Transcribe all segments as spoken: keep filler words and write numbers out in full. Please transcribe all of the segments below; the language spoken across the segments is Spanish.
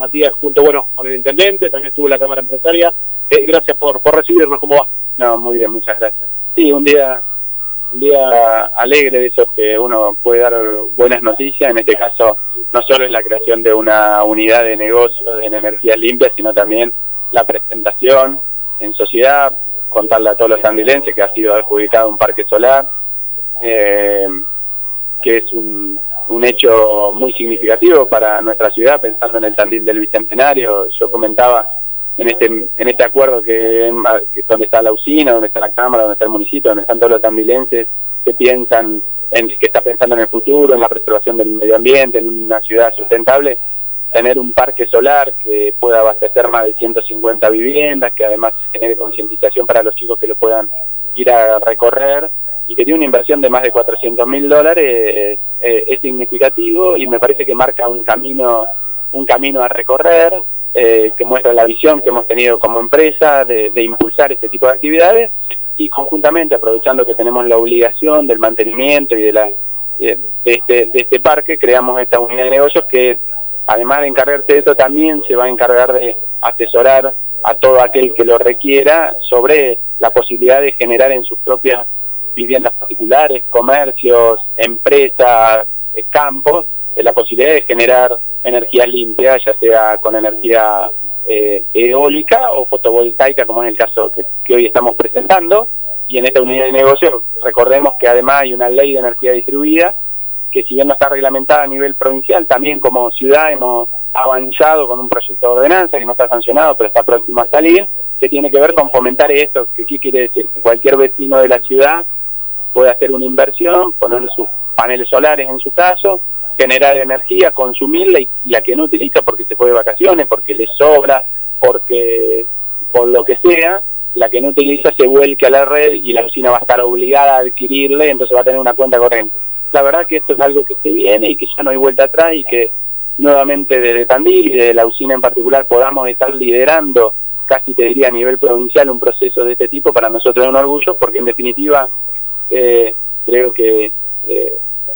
Matías, junto bueno con el intendente, también estuvo la Cámara Empresaria. Eh, gracias por, por recibirnos, ¿cómo va? No, muy bien, muchas gracias. Sí, un día un día alegre de esos que uno puede dar buenas noticias. En este caso, no solo es la creación de una unidad de negocio en energías limpias, sino también la presentación en sociedad, contarle a todos los tandilenses que ha sido adjudicado un parque solar, eh, que es un, un hecho muy significativo para nuestra ciudad, pensando en el Tandil del Bicentenario. Yo comentaba en este en este acuerdo que, que donde está la usina, donde está la Cámara, donde está el municipio, donde están todos los tandilenses que piensan en, que está pensando en el futuro, en la preservación del medio ambiente, en una ciudad sustentable. Tener un parque solar que pueda abastecer más de ciento cincuenta viviendas, que además genere concientización para los chicos que lo puedan ir a recorrer, y que tiene una inversión de más de cuatrocientos mil dólares, eh, es significativo y me parece que marca un camino un camino a recorrer, eh, que muestra la visión que hemos tenido como empresa de, de impulsar este tipo de actividades, y conjuntamente, aprovechando que tenemos la obligación del mantenimiento y de la de, de este de este parque, creamos esta unidad de negocios que, además de encargarse de esto, también se va a encargar de asesorar a todo aquel que lo requiera sobre la posibilidad de generar en sus propias viviendas particulares, comercios, empresas, eh, campos, eh, la posibilidad de generar energía limpia, ya sea con energía eh, eólica o fotovoltaica, como es el caso que, que hoy estamos presentando. Y en esta unidad de negocio, recordemos que además hay una ley de energía distribuida, que si bien no está reglamentada a nivel provincial, también como ciudad hemos avanzado con un proyecto de ordenanza que no está sancionado, pero está próximo a salir, que tiene que ver con fomentar esto. que ¿Qué quiere decir? Que cualquier vecino de la ciudad puede hacer una inversión, poner sus paneles solares en su caso, generar energía, consumirla, y la que no utiliza porque se fue de vacaciones, porque le sobra, porque por lo que sea, la que no utiliza se vuelque a la red y la usina va a estar obligada a adquirirle, entonces va a tener una cuenta corriente. La verdad que esto es algo que se viene y que ya no hay vuelta atrás, y que nuevamente desde Tandil y desde la usina en particular podamos estar liderando, casi te diría a nivel provincial, un proceso de este tipo, para nosotros es un orgullo, porque en definitiva eh, creo que eh,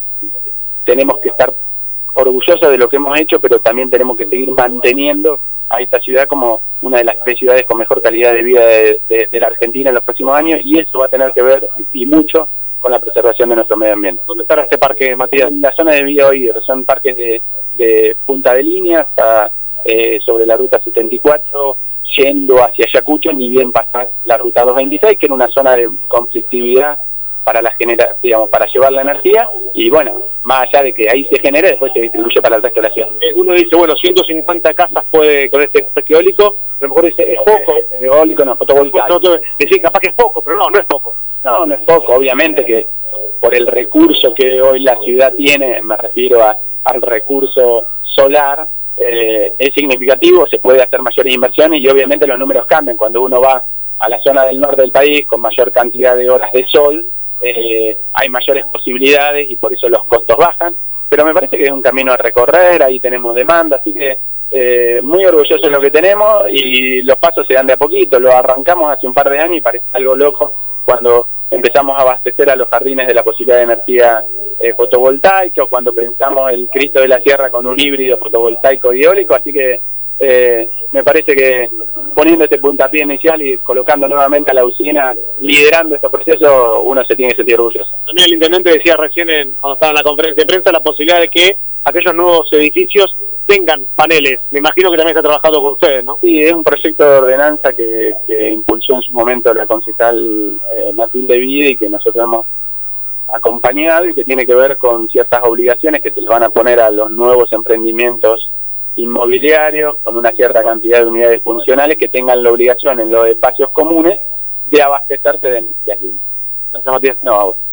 tenemos que estar orgullosos de lo que hemos hecho, pero también tenemos que seguir manteniendo a esta ciudad como una de las tres ciudades con mejor calidad de vida de, de, de la Argentina en los próximos años, y eso va a tener que ver y, y mucho con la preservación de nuestro medio ambiente. ¿Dónde estará este parque, Matías? En la zona de Villa Oído, son parques de, de punta de línea, hasta eh, sobre la ruta setenta y cuatro, yendo hacia Ayacucho, ni bien pasar la ruta doscientos veintiséis, que era una zona de conflictividad para la genera, digamos, para llevar la energía, y bueno, más allá de que ahí se genere, después se distribuye para el resto de la ciudad. Eh, uno dice, bueno, ciento cincuenta casas puede con este parque eólico, a lo mejor dice, es poco. Eh, eólico no, fotovoltaico. Decir, capaz que es poco, pero no, no es poco. No, no es poco, obviamente que por el recurso que hoy la ciudad tiene, me refiero a, al recurso solar, eh, es significativo, se puede hacer mayores inversiones, y obviamente los números cambian. Cuando uno va a la zona del norte del país con mayor cantidad de horas de sol, eh, hay mayores posibilidades y por eso los costos bajan, pero me parece que es un camino a recorrer, ahí tenemos demanda, así que eh, muy orgulloso de lo que tenemos, y los pasos se dan de a poquito. Lo arrancamos hace un par de años y parece algo loco cuando empezamos a abastecer a los jardines de la posibilidad de energía eh, fotovoltaica, o cuando pensamos el Cristo de la Sierra con un híbrido fotovoltaico y eólico, así que eh, me parece que poniendo este puntapié inicial y colocando nuevamente a la usina, liderando estos procesos, uno se tiene que sentir orgulloso. También el intendente decía recién, en, cuando estaba en la conferencia de prensa, la posibilidad de que aquellos nuevos edificios tengan paneles. Me imagino que también está trabajando con ustedes, ¿no? Sí, es un proyecto de ordenanza que, que impulsó en su momento la concejal eh, Matilde Vide, y que nosotros hemos acompañado, y que tiene que ver con ciertas obligaciones que se le van a poner a los nuevos emprendimientos inmobiliarios, con una cierta cantidad de unidades funcionales que tengan la obligación en los espacios comunes de abastecerse de energías limpias. Gracias, Matías. No, a vos.